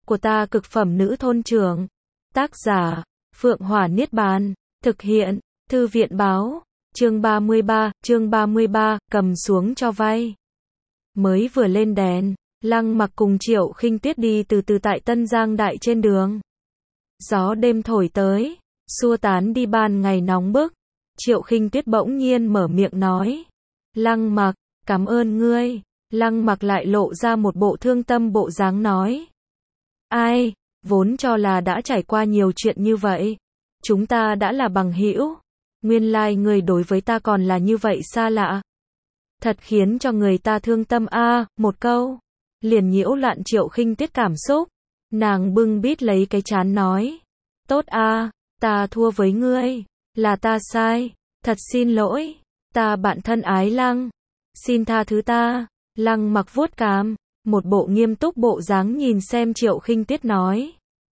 của ta cực phẩm nữ thôn trưởng. Tác giả, Phượng Hỏa Niết Bàn. Thực hiện, Thư viện báo. Chương 33, cầm xuống cho vay. Mới vừa lên đèn, Lăng Mặc cùng Triệu Khinh Tuyết đi từ từ tại Tân Giang Đại trên đường. Gió đêm thổi tới, xua tán đi ban ngày nóng bức. Triệu Khinh Tuyết bỗng nhiên mở miệng nói. Lăng Mặc, cảm ơn ngươi. Lăng Mặc lại lộ ra một bộ thương tâm bộ dáng nói. Ai, vốn cho là đã trải qua nhiều chuyện như vậy. Chúng ta đã là bằng hữu. Nguyên lai ngươi đối với ta còn là như vậy xa lạ. Thật khiến cho người ta thương tâm a. Một câu liền nhiễu loạn Triệu Khinh Tuyết cảm xúc. Nàng bưng bít lấy cái trán nói. Tốt a, ta thua với ngươi. Là ta sai. Thật xin lỗi. Ta bạn thân ái Lăng. Xin tha thứ ta. Lăng Mặc vuốt cằm, một bộ nghiêm túc bộ dáng nhìn xem Triệu Khinh Tuyết nói.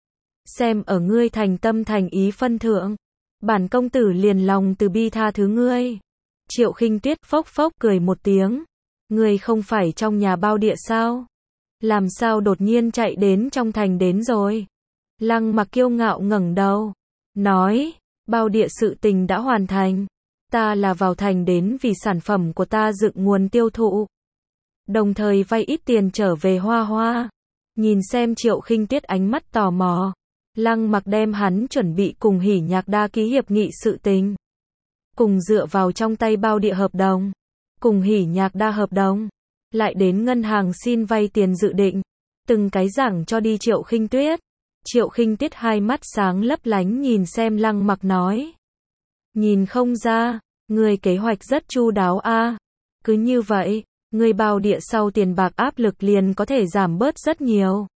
Xem ở ngươi thành tâm thành ý phân thượng. Bản công tử liền lòng từ bi tha thứ ngươi. Triệu Khinh Tuyết phốc phốc cười một tiếng. Ngươi không phải trong nhà bao địa sao? Làm sao đột nhiên chạy đến trong thành đến rồi? Lăng Mặc kiêu ngạo ngẩng đầu. Nói, bao địa sự tình đã hoàn thành. Ta là vào thành đến vì sản phẩm của ta dựng nguồn tiêu thụ. Đồng thời vay ít tiền trở về Hoa Hoa. Nhìn xem Triệu Khinh Tuyết ánh mắt tò mò. Lăng Mặc đem hắn chuẩn bị cùng Hỉ Nhạc Đa ký hiệp nghị sự tình. Cùng dựa vào trong tay bao địa hợp đồng. Cùng Hỉ Nhạc Đa hợp đồng. Lại đến ngân hàng xin vay tiền dự định. Từng cái giảng cho đi Triệu Khinh Tuyết. Triệu Khinh Tuyết hai mắt sáng lấp lánh nhìn xem Lăng Mặc nói. Nhìn không ra, người kế hoạch rất chu đáo a. Cứ như vậy, người bao địa sau tiền bạc áp lực liền có thể giảm bớt rất nhiều.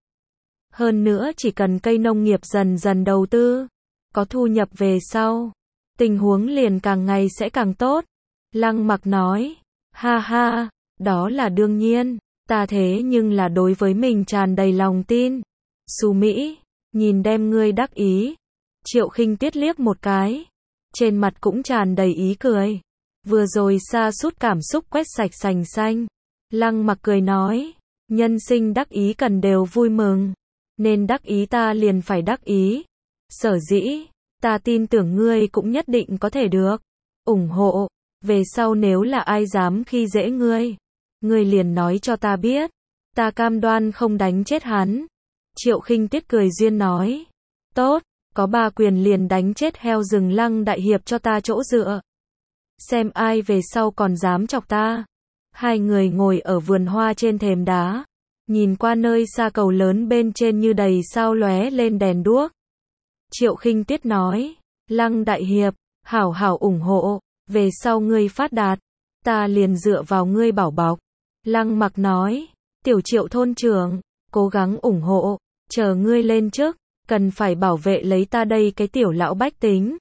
Hơn nữa chỉ cần cây nông nghiệp dần dần đầu tư, có thu nhập về sau, tình huống liền càng ngày sẽ càng tốt. Lăng Mặc nói, ha ha, đó là đương nhiên, ta thế nhưng là đối với mình tràn đầy lòng tin. Xu Mỹ, nhìn đem ngươi đắc ý. Triệu Khinh Tuyết liếc một cái, trên mặt cũng tràn đầy ý cười. Vừa rồi sa sút cảm xúc quét sạch sành xanh. Lăng Mặc cười nói, nhân sinh đắc ý cần đều vui mừng. Nên đắc ý ta liền phải đắc ý. Sở dĩ, ta tin tưởng ngươi cũng nhất định có thể được. Ủng hộ, về sau nếu là ai dám khi dễ ngươi, ngươi liền nói cho ta biết. Ta cam đoan không đánh chết hắn. Triệu Khinh Tuyết cười duyên nói. Tốt, có ba quyền liền đánh chết heo rừng Lăng đại hiệp cho ta chỗ dựa. Xem ai về sau còn dám chọc ta. Hai người ngồi ở vườn hoa trên thềm đá. Nhìn qua nơi xa cầu lớn bên trên như đầy sao lóe lên đèn đuốc. Triệu Khinh Tuyết nói. Lăng đại hiệp, hảo hảo ủng hộ. Về sau ngươi phát đạt, ta liền dựa vào ngươi bảo bọc. Lăng Mặc nói. Tiểu Triệu thôn trưởng, cố gắng ủng hộ. Chờ ngươi lên chức, cần phải bảo vệ lấy ta đây cái tiểu lão bách tính.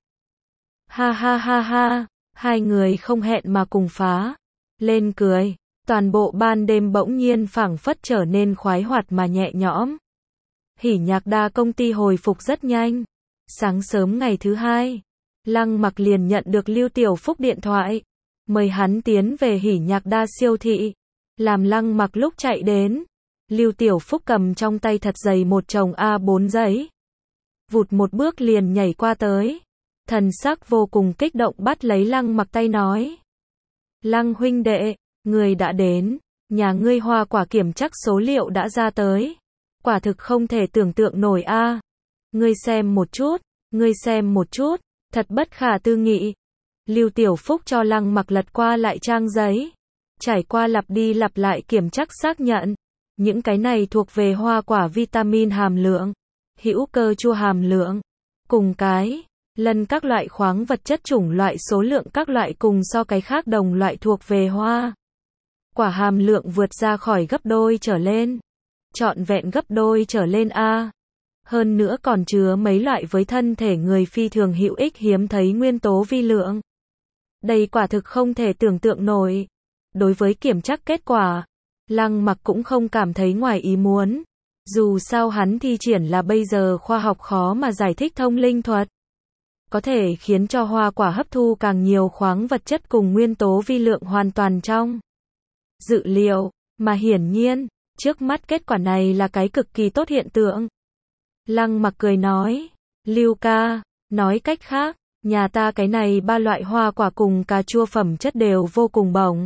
Ha ha ha ha. Hai người không hẹn mà cùng phá lên cười. Toàn bộ ban đêm bỗng nhiên phảng phất trở nên khoái hoạt mà nhẹ nhõm. Hỉ Nhạc Đa công ty hồi phục rất nhanh. Sáng sớm ngày thứ hai, Lăng Mặc liền nhận được Lưu Tiểu Phúc điện thoại, mời hắn tiến về Hỉ Nhạc Đa siêu thị. Làm Lăng Mặc lúc chạy đến, Lưu Tiểu Phúc cầm trong tay thật dày một chồng A4 giấy. Vụt một bước liền nhảy qua tới. Thần sắc vô cùng kích động bắt lấy Lăng Mặc tay nói. Lăng huynh đệ, người đã đến, nhà ngươi hoa quả kiểm trắc số liệu đã ra tới. Quả thực không thể tưởng tượng nổi a. Ngươi xem một chút, ngươi xem một chút, thật bất khả tư nghị. Lưu Tiểu Phúc cho Lăng Mặc lật qua lại trang giấy. Trải qua lặp đi lặp lại kiểm trắc xác nhận. Những cái này thuộc về hoa quả vitamin hàm lượng, hữu cơ chua hàm lượng, cùng cái lần các loại khoáng vật chất chủng loại số lượng các loại cùng so cái khác đồng loại thuộc về hoa quả hàm lượng vượt ra khỏi gấp đôi trở lên. Trọn vẹn gấp đôi trở lên a. Hơn nữa còn chứa mấy loại với thân thể người phi thường hữu ích hiếm thấy nguyên tố vi lượng. Đây quả thực không thể tưởng tượng nổi. Đối với kiểm trắc kết quả, Lăng Mặc cũng không cảm thấy ngoài ý muốn. Dù sao hắn thi triển là bây giờ khoa học khó mà giải thích thông linh thuật. Có thể khiến cho hoa quả hấp thu càng nhiều khoáng vật chất cùng nguyên tố vi lượng hoàn toàn trong dự liệu, mà hiển nhiên, trước mắt kết quả này là cái cực kỳ tốt hiện tượng. Lăng Mặc cười nói, Lưu ca, nói cách khác, nhà ta cái này 3 loại hoa quả cùng cà chua phẩm chất đều vô cùng bổng.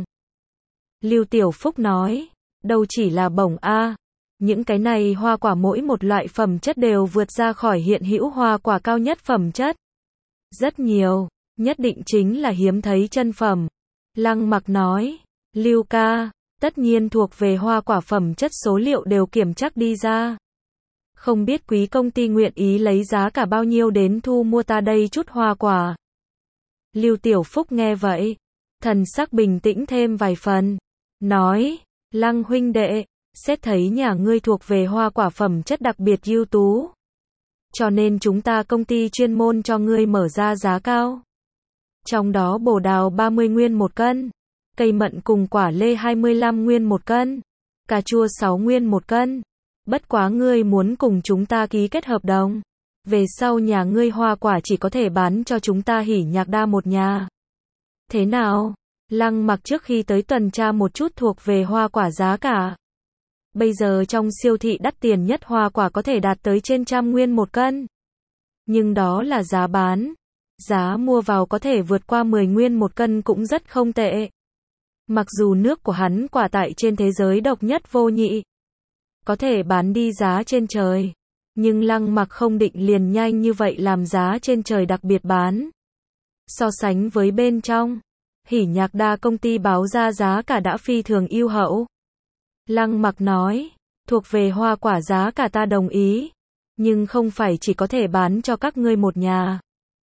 Lưu Tiểu Phúc nói, đâu chỉ là bổng a, những cái này hoa quả mỗi một loại phẩm chất đều vượt ra khỏi hiện hữu hoa quả cao nhất phẩm chất. Rất nhiều, nhất định chính là hiếm thấy chân phẩm. Lăng Mặc nói, Lưu ca, tất nhiên thuộc về hoa quả phẩm chất số liệu đều kiểm chắc đi ra. Không biết quý công ty nguyện ý lấy giá cả bao nhiêu đến thu mua ta đây chút hoa quả. Lưu Tiểu Phúc nghe vậy, thần sắc bình tĩnh thêm vài phần, nói, Lăng huynh đệ, xét thấy nhà ngươi thuộc về hoa quả phẩm chất đặc biệt ưu tú. Cho nên chúng ta công ty chuyên môn cho ngươi mở ra giá cao. Trong đó bồ đào 30 nguyên một cân, cây mận cùng quả lê 25 nguyên một cân, cà chua 6 nguyên một cân. Bất quá ngươi muốn cùng chúng ta ký kết hợp đồng. Về sau nhà ngươi hoa quả chỉ có thể bán cho chúng ta Hỉ Nhạc Đa một nhà. Thế nào? Lăng Mặc trước khi tới tuần tra một chút thuộc về hoa quả giá cả. Bây giờ trong siêu thị đắt tiền nhất hoa quả có thể đạt tới trên 100 nguyên một cân. Nhưng đó là giá bán. Giá mua vào có thể vượt qua 10 nguyên một cân cũng rất không tệ. Mặc dù nước của hắn quả tại trên thế giới độc nhất vô nhị, có thể bán đi giá trên trời. Nhưng Lăng Mặc không định liền nhanh như vậy làm giá trên trời đặc biệt bán. So sánh với bên trong, Hỉ Nhạc Đa công ty báo ra giá cả đã phi thường ưu hậu. Lăng Mặc nói, thuộc về hoa quả giá cả ta đồng ý, nhưng không phải chỉ có thể bán cho các ngươi một nhà,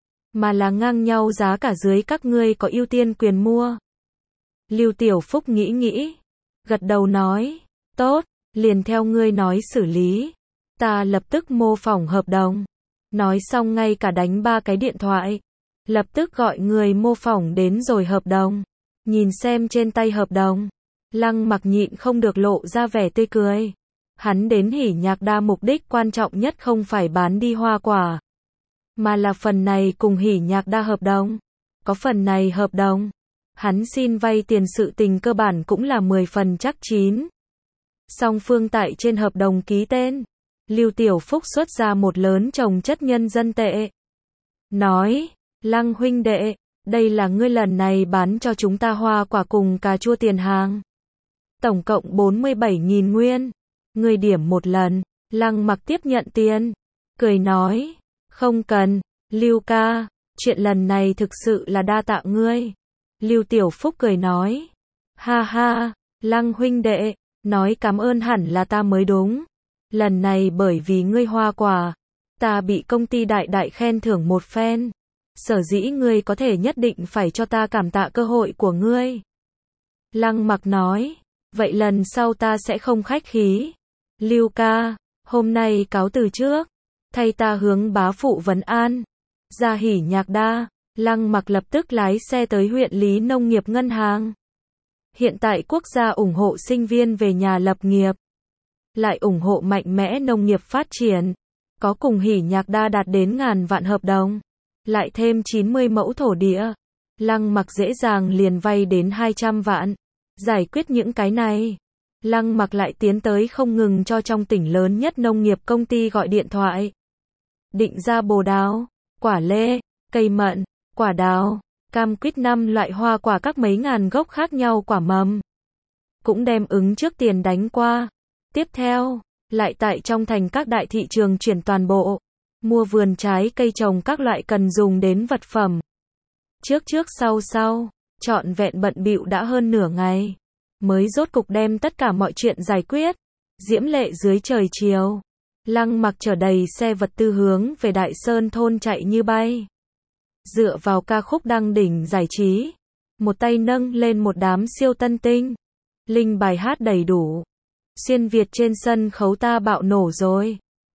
mà là ngang nhau giá cả dưới các ngươi có ưu tiên quyền mua. Lưu Tiểu Phúc nghĩ, gật đầu nói, tốt, liền theo ngươi nói xử lý. Ta lập tức mô phỏng hợp đồng. Nói xong ngay cả đánh 3 cái điện thoại. Lập tức gọi người mô phỏng đến rồi hợp đồng. Nhìn xem trên tay hợp đồng. Lăng Mặc nhịn không được lộ ra vẻ tươi cười. Hắn đến Hỉ Nhạc Đa mục đích quan trọng nhất không phải bán đi hoa quả, mà là phần này cùng Hỉ Nhạc Đa hợp đồng. Có phần này hợp đồng, hắn xin vay tiền sự tình cơ bản cũng là 10 phần chắc chín. Song phương tại trên hợp đồng ký tên. Lưu Tiểu Phúc xuất ra một lớn chồng chất nhân dân tệ. Nói, Lăng huynh đệ, đây là ngươi lần này bán cho chúng ta hoa quả cùng cà chua tiền hàng. Tổng cộng 47.000 nguyên. Ngươi điểm một lần. Lăng Mặc tiếp nhận tiền. Cười nói, không cần, Lưu ca, chuyện lần này thực sự là đa tạ ngươi. Lưu Tiểu Phúc cười nói, ha ha, Lăng huynh đệ, nói cảm ơn hẳn là ta mới đúng. Lần này bởi vì ngươi hoa quả, ta bị công ty đại đại khen thưởng một phen. Sở dĩ ngươi có thể nhất định phải cho ta cảm tạ cơ hội của ngươi. Lăng Mặc nói, vậy lần sau ta sẽ không khách khí. Lưu ca, hôm nay cáo từ trước, thay ta hướng bá phụ vấn an. Ra Hỉ Nhạc Đa, Lăng Mặc lập tức lái xe tới huyện Lý Nông nghiệp Ngân hàng. Hiện tại quốc gia ủng hộ sinh viên về nhà lập nghiệp, lại ủng hộ mạnh mẽ nông nghiệp phát triển, có cùng Hỉ Nhạc Đa đạt đến ngàn vạn hợp đồng, lại thêm 90 mẫu thổ địa, Lăng Mặc dễ dàng liền vay đến 200 vạn. Giải quyết những cái này, Lăng Mặc lại tiến tới không ngừng cho trong tỉnh lớn nhất nông nghiệp công ty gọi điện thoại. Định ra bồ đào, quả lê, cây mận, quả đào, cam quýt 5 loại hoa quả các mấy ngàn gốc khác nhau quả mầm. Cũng đem ứng trước tiền đánh qua. Tiếp theo, lại tại trong thành các đại thị trường chuyển toàn bộ. Mua vườn trái cây trồng các loại cần dùng đến vật phẩm. Trước sau, trọn vẹn bận bịu đã hơn nửa ngày. Mới rốt cục đem tất cả mọi chuyện giải quyết. Diễm lệ dưới trời chiều. Lăng Mặc chở đầy xe vật tư hướng về Đại Sơn thôn chạy như bay. Dựa vào ca khúc đăng đỉnh giải trí. Một tay nâng lên một đám siêu tân tinh. Linh bài hát đầy đủ. Xuyên Việt trên sân khấu ta bạo nổ rồi.